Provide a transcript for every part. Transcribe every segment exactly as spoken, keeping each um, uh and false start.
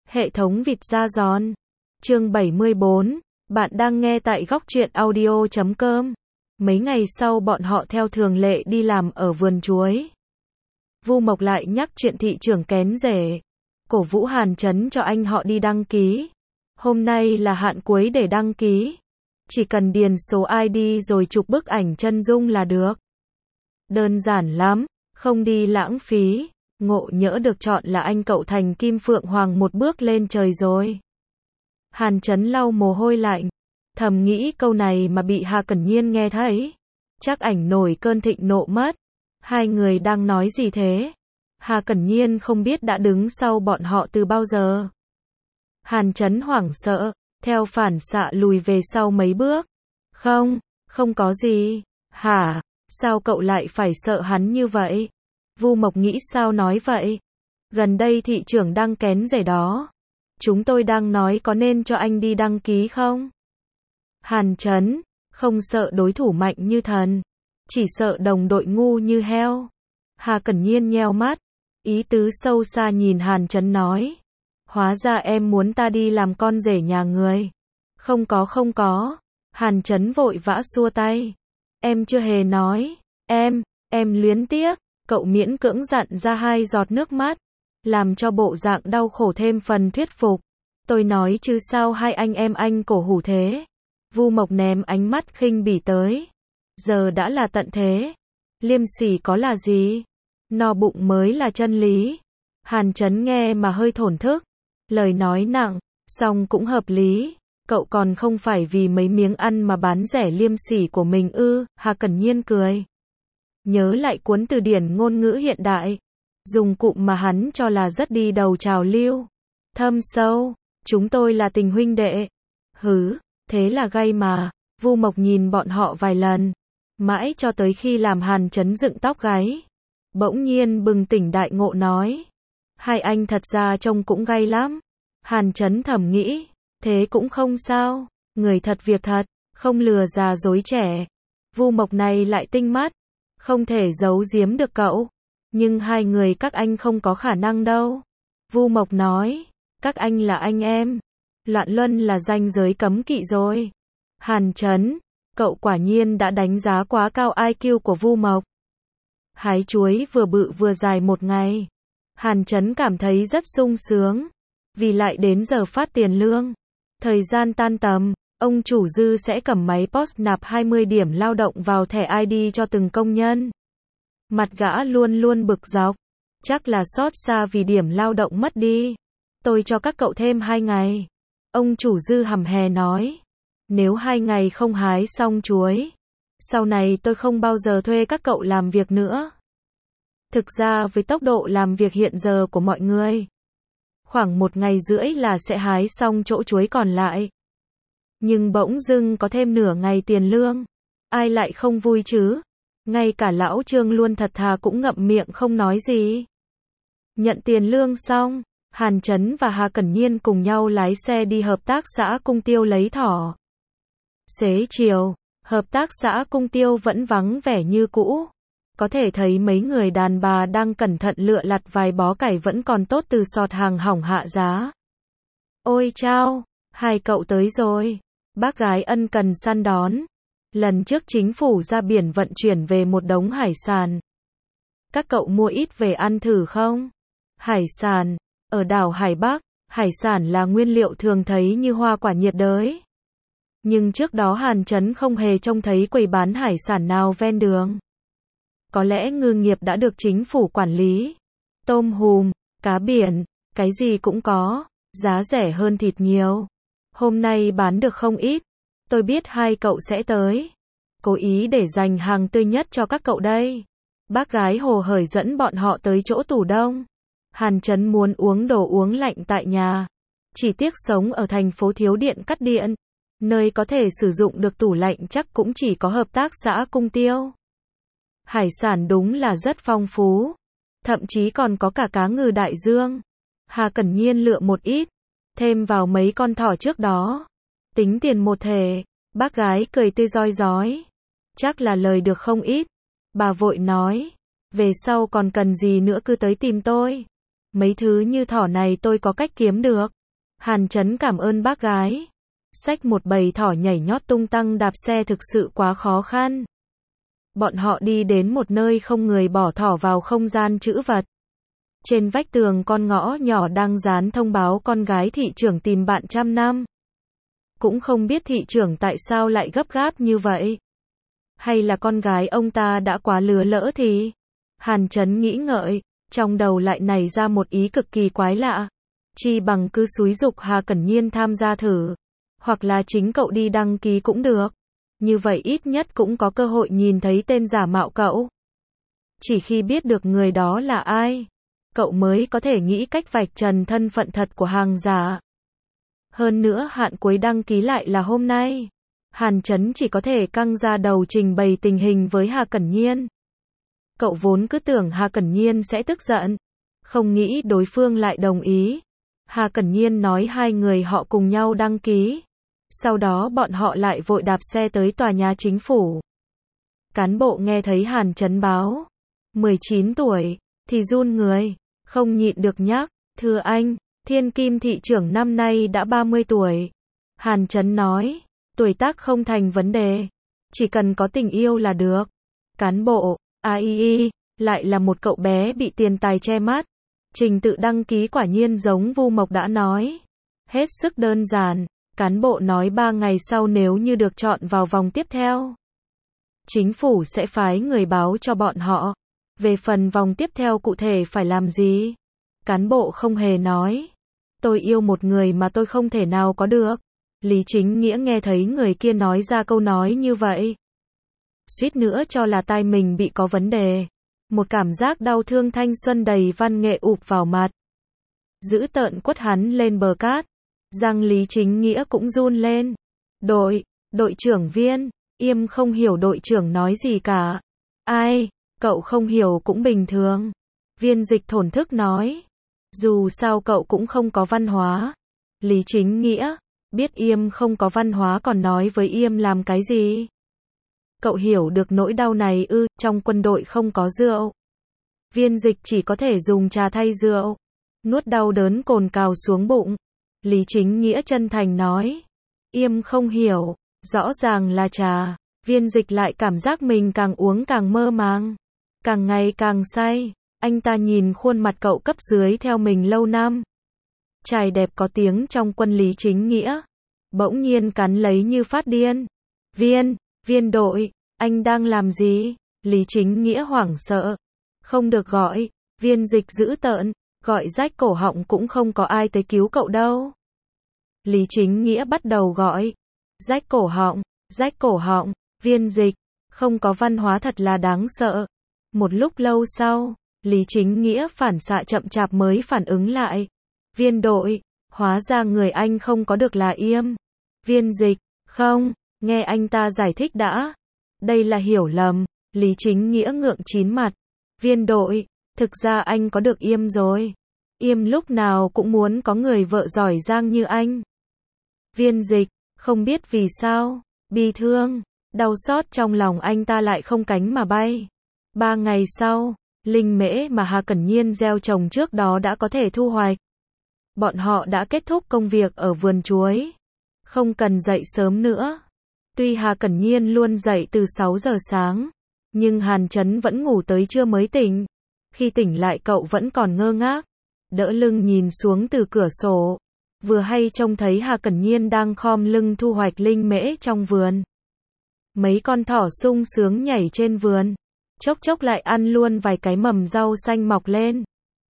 Hệ thống vịt da giòn. Chương bảy mươi bốn. Bạn đang nghe tại góc truyện audio chấm com. Mấy ngày sau bọn họ theo thường lệ đi làm ở vườn chuối. Vu Mộc lại nhắc chuyện thị trưởng kén rể, cổ vũ Hàn Chấn cho anh họ đi đăng ký. Hôm nay là hạn cuối để đăng ký. Chỉ cần điền số i đê rồi chụp bức ảnh chân dung là được. Đơn giản lắm, không đi lãng phí. Ngộ nhỡ được chọn là anh cậu thành Kim Phượng Hoàng một bước lên trời rồi. Hàn Chấn lau mồ hôi lạnh, thầm nghĩ câu này mà bị Hà Cẩn Nhiên nghe thấy, chắc ảnh nổi cơn thịnh nộ mất. Hai người đang nói gì thế? Hà Cẩn Nhiên không biết đã đứng sau bọn họ từ bao giờ. Hàn Chấn hoảng sợ, theo phản xạ lùi về sau mấy bước. Không, không có gì. Hả? Sao cậu lại phải sợ hắn như vậy? Vu Mộc nghĩ sao nói vậy? Gần đây thị trưởng đang kén rể đó. Chúng tôi đang nói có nên cho anh đi đăng ký không? Hàn Chấn, không sợ đối thủ mạnh như thần, chỉ sợ đồng đội ngu như heo. Hà Cẩn Nhiên nheo mắt, ý tứ sâu xa nhìn Hàn Chấn nói. Hóa ra em muốn ta đi làm con rể nhà người. Không có không có. Hàn Chấn vội vã xua tay. Em chưa hề nói. Em, em luyến tiếc. Cậu miễn cưỡng dặn ra hai giọt nước mắt, làm cho bộ dạng đau khổ thêm phần thuyết phục. Tôi nói chứ sao hai anh em anh cổ hủ thế. Vu Mộc ném ánh mắt khinh bỉ tới. Giờ đã là tận thế. Liêm sỉ có là gì? No bụng mới là chân lý. Hàn Chấn nghe mà hơi thổn thức. Lời nói nặng, song cũng hợp lý. Cậu còn không phải vì mấy miếng ăn mà bán rẻ liêm sỉ của mình ư? Hà Cẩn Nhiên cười. Nhớ lại cuốn từ điển ngôn ngữ hiện đại. Dùng cụm mà hắn cho là rất đi đầu trào lưu. Thâm sâu, chúng tôi là tình huynh đệ. Hứ, thế là gay mà. Vu Mộc nhìn bọn họ vài lần, mãi cho tới khi làm Hàn Chấn dựng tóc gáy. Bỗng nhiên bừng tỉnh đại ngộ nói. Hai anh thật ra trông cũng gay lắm. Hàn Chấn thầm nghĩ, thế cũng không sao. Người thật việc thật, không lừa già dối trẻ. Vu Mộc này lại tinh mắt, không thể giấu giếm được cậu. Nhưng hai người các anh không có khả năng đâu. Vu Mộc nói, các anh là anh em. Loạn luân là ranh giới cấm kỵ rồi. Hàn Chấn, cậu quả nhiên đã đánh giá quá cao i kiu của Vu Mộc. Hái chuối vừa bự vừa dài một ngày. Hàn Chấn cảm thấy rất sung sướng, vì lại đến giờ phát tiền lương. Thời gian tan tầm, ông chủ Dư sẽ cầm máy pê ô ét nạp hai mươi điểm lao động vào thẻ i đê cho từng công nhân. Mặt gã luôn luôn bực dọc, chắc là xót xa vì điểm lao động mất đi. Tôi cho các cậu thêm hai ngày. Ông chủ Dư hầm hè nói. Nếu hai ngày không hái xong chuối, sau này tôi không bao giờ thuê các cậu làm việc nữa. Thực ra với tốc độ làm việc hiện giờ của mọi người, khoảng một ngày rưỡi là sẽ hái xong chỗ chuối còn lại. Nhưng bỗng dưng có thêm nửa ngày tiền lương, ai lại không vui chứ? Ngay cả lão Trương luôn thật thà cũng ngậm miệng không nói gì. Nhận tiền lương xong, Hàn Chấn và Hà Cẩn Nhiên cùng nhau lái xe đi hợp tác xã Cung Tiêu lấy thỏ. Xế chiều, hợp tác xã Cung Tiêu vẫn vắng vẻ như cũ. Có thể thấy mấy người đàn bà đang cẩn thận lựa lặt vài bó cải vẫn còn tốt từ sọt hàng hỏng hạ giá. Ôi chao, hai cậu tới rồi. Bác gái ân cần săn đón. Lần trước chính phủ ra biển vận chuyển về một đống hải sản. Các cậu mua ít về ăn thử không? Hải sản, ở đảo Hải Bắc, hải sản là nguyên liệu thường thấy như hoa quả nhiệt đới. Nhưng trước đó Hàn Chấn không hề trông thấy quầy bán hải sản nào ven đường. Có lẽ ngư nghiệp đã được chính phủ quản lý. Tôm hùm, cá biển, cái gì cũng có, giá rẻ hơn thịt nhiều. Hôm nay bán được không ít. Tôi biết hai cậu sẽ tới. Cố ý để dành hàng tươi nhất cho các cậu đây. Bác gái hồ hởi dẫn bọn họ tới chỗ tủ đông. Hàn Chấn muốn uống đồ uống lạnh tại nhà. Chỉ tiếc sống ở thành phố thiếu điện cắt điện. Nơi có thể sử dụng được tủ lạnh chắc cũng chỉ có hợp tác xã Cung Tiêu. Hải sản đúng là rất phong phú. Thậm chí còn có cả cá ngừ đại dương. Hà Cẩn Nhiên lựa một ít, thêm vào mấy con thỏ trước đó. Tính tiền một thể. Bác gái cười tươi rói rói. Chắc là lời được không ít. Bà vội nói. Về sau còn cần gì nữa cứ tới tìm tôi. Mấy thứ như thỏ này tôi có cách kiếm được. Hàn Chấn cảm ơn bác gái. Xách một bầy thỏ nhảy nhót tung tăng đạp xe thực sự quá khó khăn. Bọn họ đi đến một nơi không người bỏ thỏ vào không gian trữ vật. Trên vách tường con ngõ nhỏ đang dán thông báo con gái thị trưởng tìm bạn trăm năm. Cũng không biết thị trưởng tại sao lại gấp gáp như vậy. Hay là con gái ông ta đã quá lứa lỡ thì? Hàn Chấn nghĩ ngợi, trong đầu lại nảy ra một ý cực kỳ quái lạ. Chi bằng cứ xúi giục Hà Cẩn Nhiên tham gia thử. Hoặc là chính cậu đi đăng ký cũng được. Như vậy ít nhất cũng có cơ hội nhìn thấy tên giả mạo cậu. Chỉ khi biết được người đó là ai, cậu mới có thể nghĩ cách vạch trần thân phận thật của hàng giả. Hơn nữa hạn cuối đăng ký lại là hôm nay. Hàn Chấn chỉ có thể căng ra đầu trình bày tình hình với Hà Cẩn Nhiên. Cậu vốn cứ tưởng Hà Cẩn Nhiên sẽ tức giận. Không nghĩ đối phương lại đồng ý. Hà Cẩn Nhiên nói hai người họ cùng nhau đăng ký. Sau đó bọn họ lại vội đạp xe tới tòa nhà chính phủ. Cán bộ nghe thấy Hàn Chấn báo mười chín tuổi, thì run người, không nhịn được nhắc, thưa anh, Thiên Kim thị trưởng năm nay đã ba mươi tuổi. Hàn Chấn nói, tuổi tác không thành vấn đề, chỉ cần có tình yêu là được. Cán bộ, a i i, lại là một cậu bé bị tiền tài che mắt. Trình tự đăng ký quả nhiên giống Vu Mộc đã nói. Hết sức đơn giản, cán bộ nói ba ngày sau nếu như được chọn vào vòng tiếp theo. Chính phủ sẽ phái người báo cho bọn họ. Về phần vòng tiếp theo cụ thể phải làm gì? Cán bộ không hề nói. Tôi yêu một người mà tôi không thể nào có được. Lý Chính Nghĩa nghe thấy người kia nói ra câu nói như vậy. Suýt nữa cho là tai mình bị có vấn đề. Một cảm giác đau thương thanh xuân đầy văn nghệ ụp vào mặt. Giữ tợn quất hắn lên bờ cát. Răng Lý Chính Nghĩa cũng run lên. Đội, đội trưởng Viên, im không hiểu đội trưởng nói gì cả. Ai, cậu không hiểu cũng bình thường. Viên Dịch thổn thức nói. Dù sao cậu cũng không có văn hóa. Lý Chính Nghĩa, biết im không có văn hóa còn nói với im làm cái gì? Cậu hiểu được nỗi đau này ư, trong quân đội không có rượu. Viên Dịch chỉ có thể dùng trà thay rượu. Nuốt đau đớn cồn cào xuống bụng. Lý Chính Nghĩa chân thành nói. Im không hiểu, rõ ràng là trà. Viên Dịch lại cảm giác mình càng uống càng mơ màng. Càng ngày càng say. Anh ta nhìn khuôn mặt cậu cấp dưới theo mình lâu năm. Trai đẹp có tiếng trong quân Lý Chính Nghĩa. Bỗng nhiên cắn lấy như phát điên. Viên, viên đội, anh đang làm gì? Lý Chính Nghĩa hoảng sợ. Không được gọi. Viên Dịch giữ tợn. Gọi rách cổ họng cũng không có ai tới cứu cậu đâu. Lý Chính Nghĩa bắt đầu gọi. Rách cổ họng, rách cổ họng, Viên Dịch. Không có văn hóa thật là đáng sợ. Một lúc lâu sau, Lý Chính Nghĩa phản xạ chậm chạp mới phản ứng lại. Viên đội, hóa ra người anh không có được là Im. Viên Dịch, không, nghe anh ta giải thích đã. Đây là hiểu lầm. Lý Chính Nghĩa ngượng chín mặt. Viên đội, thực ra anh có được Im rồi. Im lúc nào cũng muốn có người vợ giỏi giang như anh. Viên Dịch, không biết vì sao, bi thương, đau xót trong lòng anh ta lại không cánh mà bay. Ba ngày sau, linh mễ mà Hà Cẩn Nhiên gieo trồng trước đó đã có thể thu hoạch. Bọn họ đã kết thúc công việc ở vườn chuối. Không cần dậy sớm nữa. Tuy Hà Cẩn Nhiên luôn dậy từ sáu giờ sáng, nhưng Hàn Chấn vẫn ngủ tới trưa mới tỉnh. Khi tỉnh lại cậu vẫn còn ngơ ngác, đỡ lưng nhìn xuống từ cửa sổ. Vừa hay trông thấy Hà Cẩn Nhiên đang khom lưng thu hoạch linh mễ trong vườn. Mấy con thỏ sung sướng nhảy trên vườn, chốc chốc lại ăn luôn vài cái mầm rau xanh mọc lên.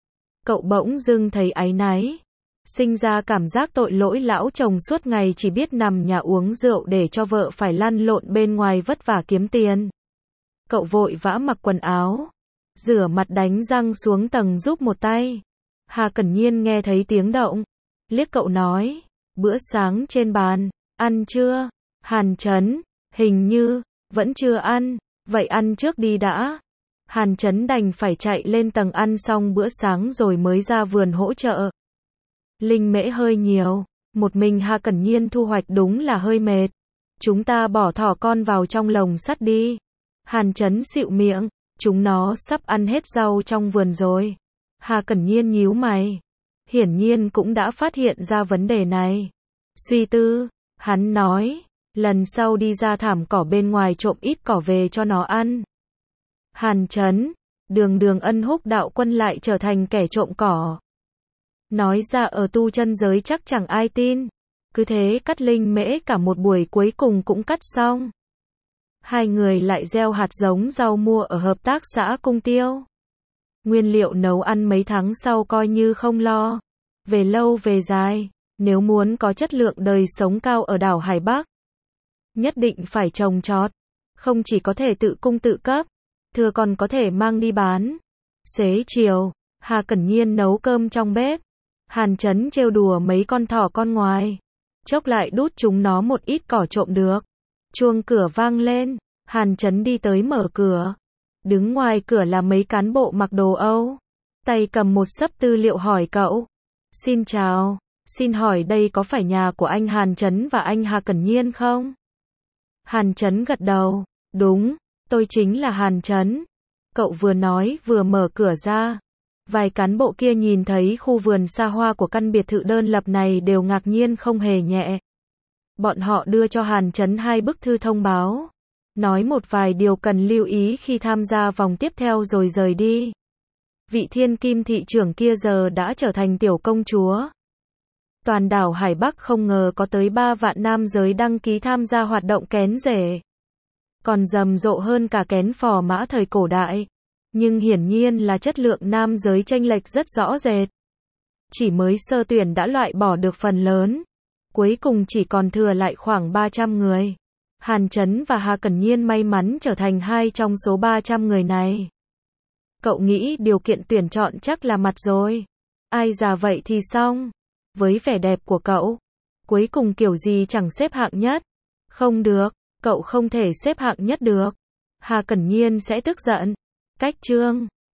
Cậu bỗng dưng thấy áy náy, sinh ra cảm giác tội lỗi lão chồng suốt ngày chỉ biết nằm nhà uống rượu để cho vợ phải lăn lộn bên ngoài vất vả kiếm tiền. Cậu vội vã mặc quần áo, rửa mặt đánh răng xuống tầng giúp một tay. Hà Cẩn Nhiên nghe thấy tiếng động, liếc cậu nói, bữa sáng trên bàn, ăn chưa? Hàn Chấn, hình như, vẫn chưa ăn, vậy ăn trước đi đã. Hàn Chấn đành phải chạy lên tầng ăn xong bữa sáng rồi mới ra vườn hỗ trợ. Linh mễ hơi nhiều, một mình Hà Cẩn Nhiên thu hoạch đúng là hơi mệt. Chúng ta bỏ thỏ con vào trong lồng sắt đi. Hàn Chấn xịu miệng, chúng nó sắp ăn hết rau trong vườn rồi. Hà Cẩn Nhiên nhíu mày. hiển nhiên cũng đã phát hiện ra vấn đề này. Suy tư, hắn nói, lần sau đi ra thảm cỏ bên ngoài trộm ít cỏ về cho nó ăn. Hàn Chấn, Đường Đường Ân Húc đạo quân lại trở thành kẻ trộm cỏ. Nói ra ở tu chân giới chắc chẳng ai tin. Cứ thế cắt linh mễ cả một buổi cuối cùng cũng cắt xong. Hai người lại gieo hạt giống rau mua ở hợp tác xã Cung Tiêu. Nguyên liệu nấu ăn mấy tháng sau coi như không lo. Về lâu về dài, nếu muốn có chất lượng đời sống cao ở đảo Hải Bắc, nhất định phải trồng trọt. Không chỉ có thể tự cung tự cấp, thừa còn có thể mang đi bán. Xế chiều, Hà Cẩn Nhiên nấu cơm trong bếp. Hàn Chấn trêu đùa mấy con thỏ con ngoài. Chốc lại đút chúng nó một ít cỏ trộm được. Chuông cửa vang lên, Hàn Chấn đi tới mở cửa. Đứng ngoài cửa là mấy cán bộ mặc đồ Âu. Tay cầm một xấp tư liệu hỏi cậu. Xin chào, xin hỏi đây có phải nhà của anh Hàn Chấn và anh Hà Cẩn Nhiên không? Hàn Chấn gật đầu, đúng, tôi chính là Hàn Chấn. Cậu vừa nói vừa mở cửa ra. Vài cán bộ kia nhìn thấy khu vườn xa hoa của căn biệt thự đơn lập này đều ngạc nhiên không hề nhẹ. Bọn họ đưa cho Hàn Chấn hai bức thư thông báo. Nói một vài điều cần lưu ý khi tham gia vòng tiếp theo rồi rời đi. Vị thiên kim thị trưởng kia giờ đã trở thành tiểu công chúa. Toàn đảo Hải Bắc không ngờ có tới ba vạn nam giới đăng ký tham gia hoạt động kén rể. Còn rầm rộ hơn cả kén phò mã thời cổ đại. Nhưng hiển nhiên là chất lượng nam giới chênh lệch rất rõ rệt. Chỉ mới sơ tuyển đã loại bỏ được phần lớn. Cuối cùng chỉ còn thừa lại khoảng ba trăm người. Hàn Chấn và Hà Cẩn Nhiên may mắn trở thành hai trong số ba trăm người này. Cậu nghĩ điều kiện tuyển chọn chắc là mặt rồi. Ai già vậy thì xong. Với vẻ đẹp của cậu, cuối cùng kiểu gì chẳng xếp hạng nhất. Không được, cậu không thể xếp hạng nhất được. Hà Cẩn Nhiên sẽ tức giận. Cách chương